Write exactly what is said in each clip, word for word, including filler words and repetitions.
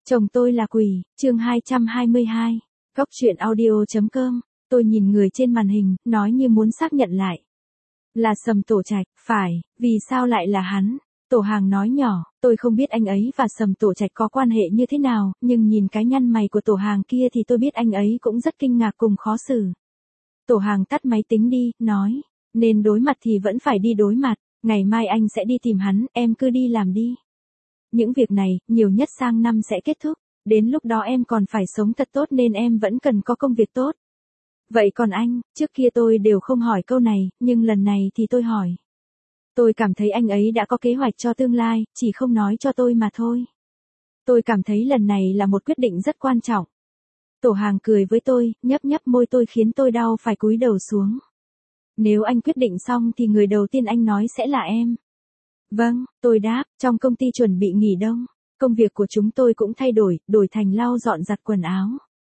Chồng tôi là quỷ, chương hai trăm hai mươi hai. Góc truyện audio.com. Tôi nhìn người trên màn hình, nói như muốn xác nhận lại. Là Sầm Tổ Trạch, phải, vì sao lại là hắn? Tổ Hàng nói nhỏ, tôi không biết anh ấy và Sầm Tổ Trạch có quan hệ như thế nào, nhưng nhìn cái nhăn mày của Tổ Hàng kia thì tôi biết anh ấy cũng rất kinh ngạc cùng khó xử. Tổ Hàng tắt máy tính đi, nói, nên đối mặt thì vẫn phải đi đối mặt, ngày mai anh sẽ đi tìm hắn, em cứ đi làm đi. Những việc này, nhiều nhất sang năm sẽ kết thúc, đến lúc đó em còn phải sống thật tốt nên em vẫn cần có công việc tốt. Vậy còn anh, trước kia tôi đều không hỏi câu này, nhưng lần này thì tôi hỏi. Tôi cảm thấy anh ấy đã có kế hoạch cho tương lai, chỉ không nói cho tôi mà thôi. Tôi cảm thấy lần này là một quyết định rất quan trọng. Tổ Hàng cười với tôi, nhấp nhấp môi tôi khiến tôi đau phải cúi đầu xuống. Nếu anh quyết định xong thì người đầu tiên anh nói sẽ là em. Vâng, tôi đáp, trong công ty chuẩn bị nghỉ đông. Công việc của chúng tôi cũng thay đổi, đổi thành lau dọn giặt quần áo.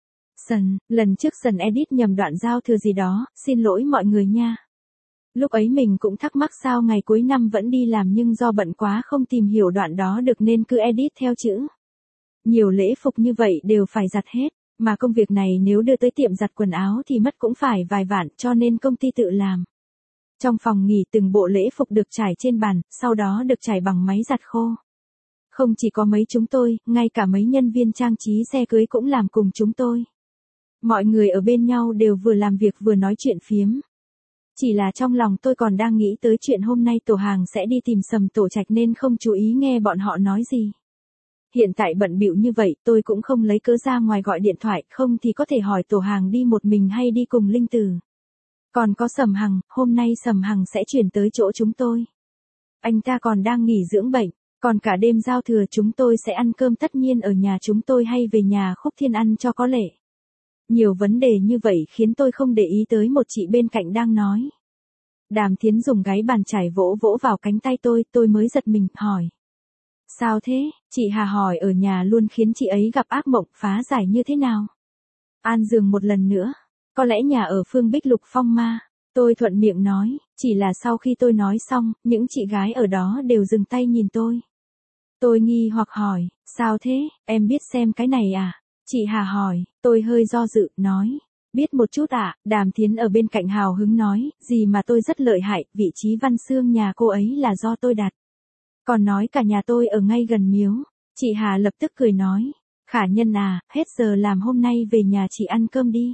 Sần, lần trước Sần edit nhầm đoạn giao thừa gì đó, xin lỗi mọi người nha. Lúc ấy mình cũng thắc mắc sao ngày cuối năm vẫn đi làm nhưng do bận quá không tìm hiểu đoạn đó được nên cứ edit theo chữ. Nhiều lễ phục như vậy đều phải giặt hết, mà công việc này nếu đưa tới tiệm giặt quần áo thì mất cũng phải vài vạn cho nên công ty tự làm. Trong phòng nghỉ từng bộ lễ phục được trải trên bàn, sau đó được trải bằng máy giặt khô. Không chỉ có mấy chúng tôi, ngay cả mấy nhân viên trang trí xe cưới cũng làm cùng chúng tôi. Mọi người ở bên nhau đều vừa làm việc vừa nói chuyện phiếm. Chỉ là trong lòng tôi còn đang nghĩ tới chuyện hôm nay Tổ Hàng sẽ đi tìm Sầm Tổ Trạch nên không chú ý nghe bọn họ nói gì. Hiện tại bận bịu như vậy tôi cũng không lấy cớ ra ngoài gọi điện thoại, không thì có thể hỏi Tổ Hàng đi một mình hay đi cùng Linh Tử. Còn có Sầm Hằng, hôm nay Sầm Hằng sẽ chuyển tới chỗ chúng tôi. Anh ta còn đang nghỉ dưỡng bệnh, còn cả đêm giao thừa chúng tôi sẽ ăn cơm tất nhiên ở nhà chúng tôi hay về nhà Khúc Thiên ăn cho có lệ. Nhiều vấn đề như vậy khiến tôi không để ý tới một chị bên cạnh đang nói. Đàm Thiến dùng gáy bàn chải vỗ vỗ vào cánh tay tôi, tôi mới giật mình, hỏi. Sao thế, chị Hà hỏi ở nhà luôn khiến chị ấy gặp ác mộng, phá giải như thế nào? An giường một lần nữa. Có lẽ nhà ở Phương Bích Lục phong ma. Tôi thuận miệng nói, chỉ là sau khi tôi nói xong, những chị gái ở đó đều dừng tay nhìn tôi. Tôi nghi hoặc hỏi, sao thế, em biết xem cái này à? Chị Hà hỏi, tôi hơi do dự, nói, biết một chút ạ. Đàm Thiến ở bên cạnh hào hứng nói, gì mà tôi rất lợi hại, vị trí văn xương nhà cô ấy là do tôi đặt. Còn nói cả nhà tôi ở ngay gần miếu. Chị Hà lập tức cười nói, Khả Nhân à, hết giờ làm hôm nay về nhà chị ăn cơm đi.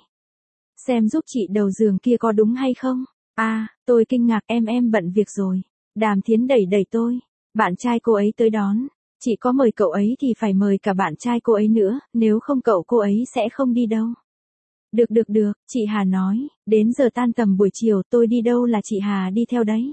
Xem giúp chị đầu giường kia có đúng hay không? À, tôi kinh ngạc, em em bận việc rồi. Đàm Thiến đẩy đẩy tôi, bạn trai cô ấy tới đón. Chị có mời cậu ấy thì phải mời cả bạn trai cô ấy nữa, nếu không cậu cô ấy sẽ không đi đâu. Được được được, chị Hà nói, đến giờ tan tầm buổi chiều tôi đi đâu là chị Hà đi theo đấy.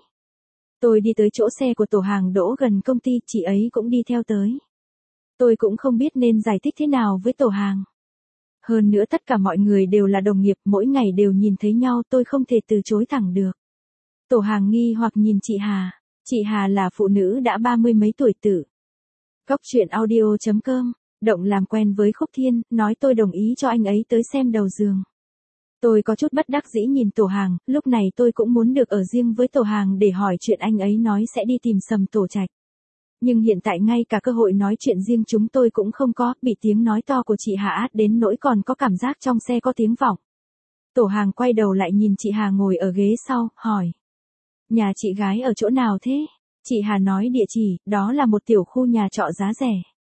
Tôi đi tới chỗ xe của Tổ Hàng đỗ gần công ty, chị ấy cũng đi theo tới. Tôi cũng không biết nên giải thích thế nào với Tổ Hàng. Hơn nữa tất cả mọi người đều là đồng nghiệp, mỗi ngày đều nhìn thấy nhau, tôi không thể từ chối thẳng được. Tổ Hàng nghi hoặc nhìn chị Hà. Chị Hà là phụ nữ đã ba mươi mấy tuổi tử. Góc truyện audio.com. Động làm quen với Khúc Thiên, nói tôi đồng ý cho anh ấy tới xem đầu giường. Tôi có chút bất đắc dĩ nhìn Tổ Hàng, lúc này tôi cũng muốn được ở riêng với Tổ Hàng để hỏi chuyện anh ấy nói sẽ đi tìm Sầm Tổ Trạch. Nhưng hiện tại ngay cả cơ hội nói chuyện riêng chúng tôi cũng không có, bị tiếng nói to của chị Hà át đến nỗi còn có cảm giác trong xe có tiếng vọng. Tổ Hàng quay đầu lại nhìn chị Hà ngồi ở ghế sau, hỏi. Nhà chị gái ở chỗ nào thế? Chị Hà nói địa chỉ, đó là một tiểu khu nhà trọ giá rẻ.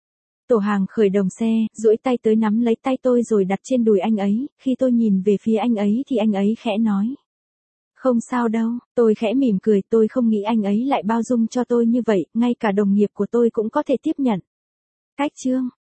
Tổ Hàng khởi động xe, duỗi tay tới nắm lấy tay tôi rồi đặt trên đùi anh ấy, khi tôi nhìn về phía anh ấy thì anh ấy khẽ nói. Không sao đâu, tôi khẽ mỉm cười, tôi không nghĩ anh ấy lại bao dung cho tôi như vậy, ngay cả đồng nghiệp của tôi cũng có thể tiếp nhận. Cách chương.